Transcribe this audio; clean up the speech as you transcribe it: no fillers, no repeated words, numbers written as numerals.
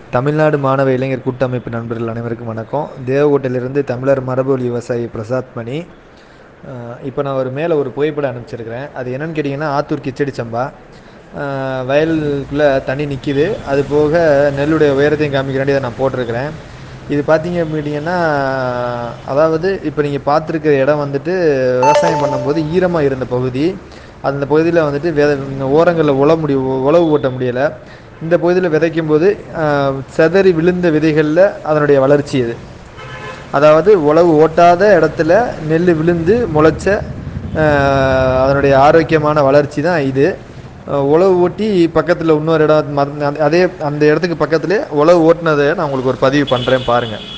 தமிழ்நாடு மாணவ இளைஞர் கூட்டமைப்பு நண்பர்கள் அனைவருக்கும் வணக்கம். தேவகோட்டையிலிருந்து தமிழர் மரபுவழி விவசாயி பிரசாத் மணி. இப்போ நான் ஒரு புகைப்படம் அனுப்பிச்சிருக்கிறேன். அது என்னன்னு கேட்டிங்கன்னா, ஆத்தூர் கிச்சடி சம்பா. வயலுக்குள்ளே தண்ணி நிற்கிது. அது போக நெல்லுடைய உயரத்தையும் காமிக்கிறாண்டி அதை நான் போட்டிருக்கிறேன். இது பார்த்தீங்க அப்படின்னா, அதாவது இப்போ நீங்கள் பார்த்துருக்க இடம் வந்துட்டு விவசாயம் பண்ணும்போது ஈரமாக இருந்த பகுதி. அந்த பகுதியில் வந்துட்டு ஓரங்களில் உழவு ஓட்ட முடியலை. இந்த பகுதியில் விதைக்கும் போது செதறி விழுந்த விதைகளில் அதனுடைய வளர்ச்சி இது. அதாவது உழவு ஓட்டாத இடத்துல நெல் விழுந்து முளைச்ச அதனுடைய ஆரோக்கியமான வளர்ச்சி தான் இது. உழவு ஓட்டி பக்கத்தில் இன்னொரு இடம் அதே அந்த இடத்துக்கு பக்கத்துலேயே உழவு ஓட்டினதை நான் உங்களுக்கு ஒரு பதிவு பண்ணுறேன் பாருங்கள்.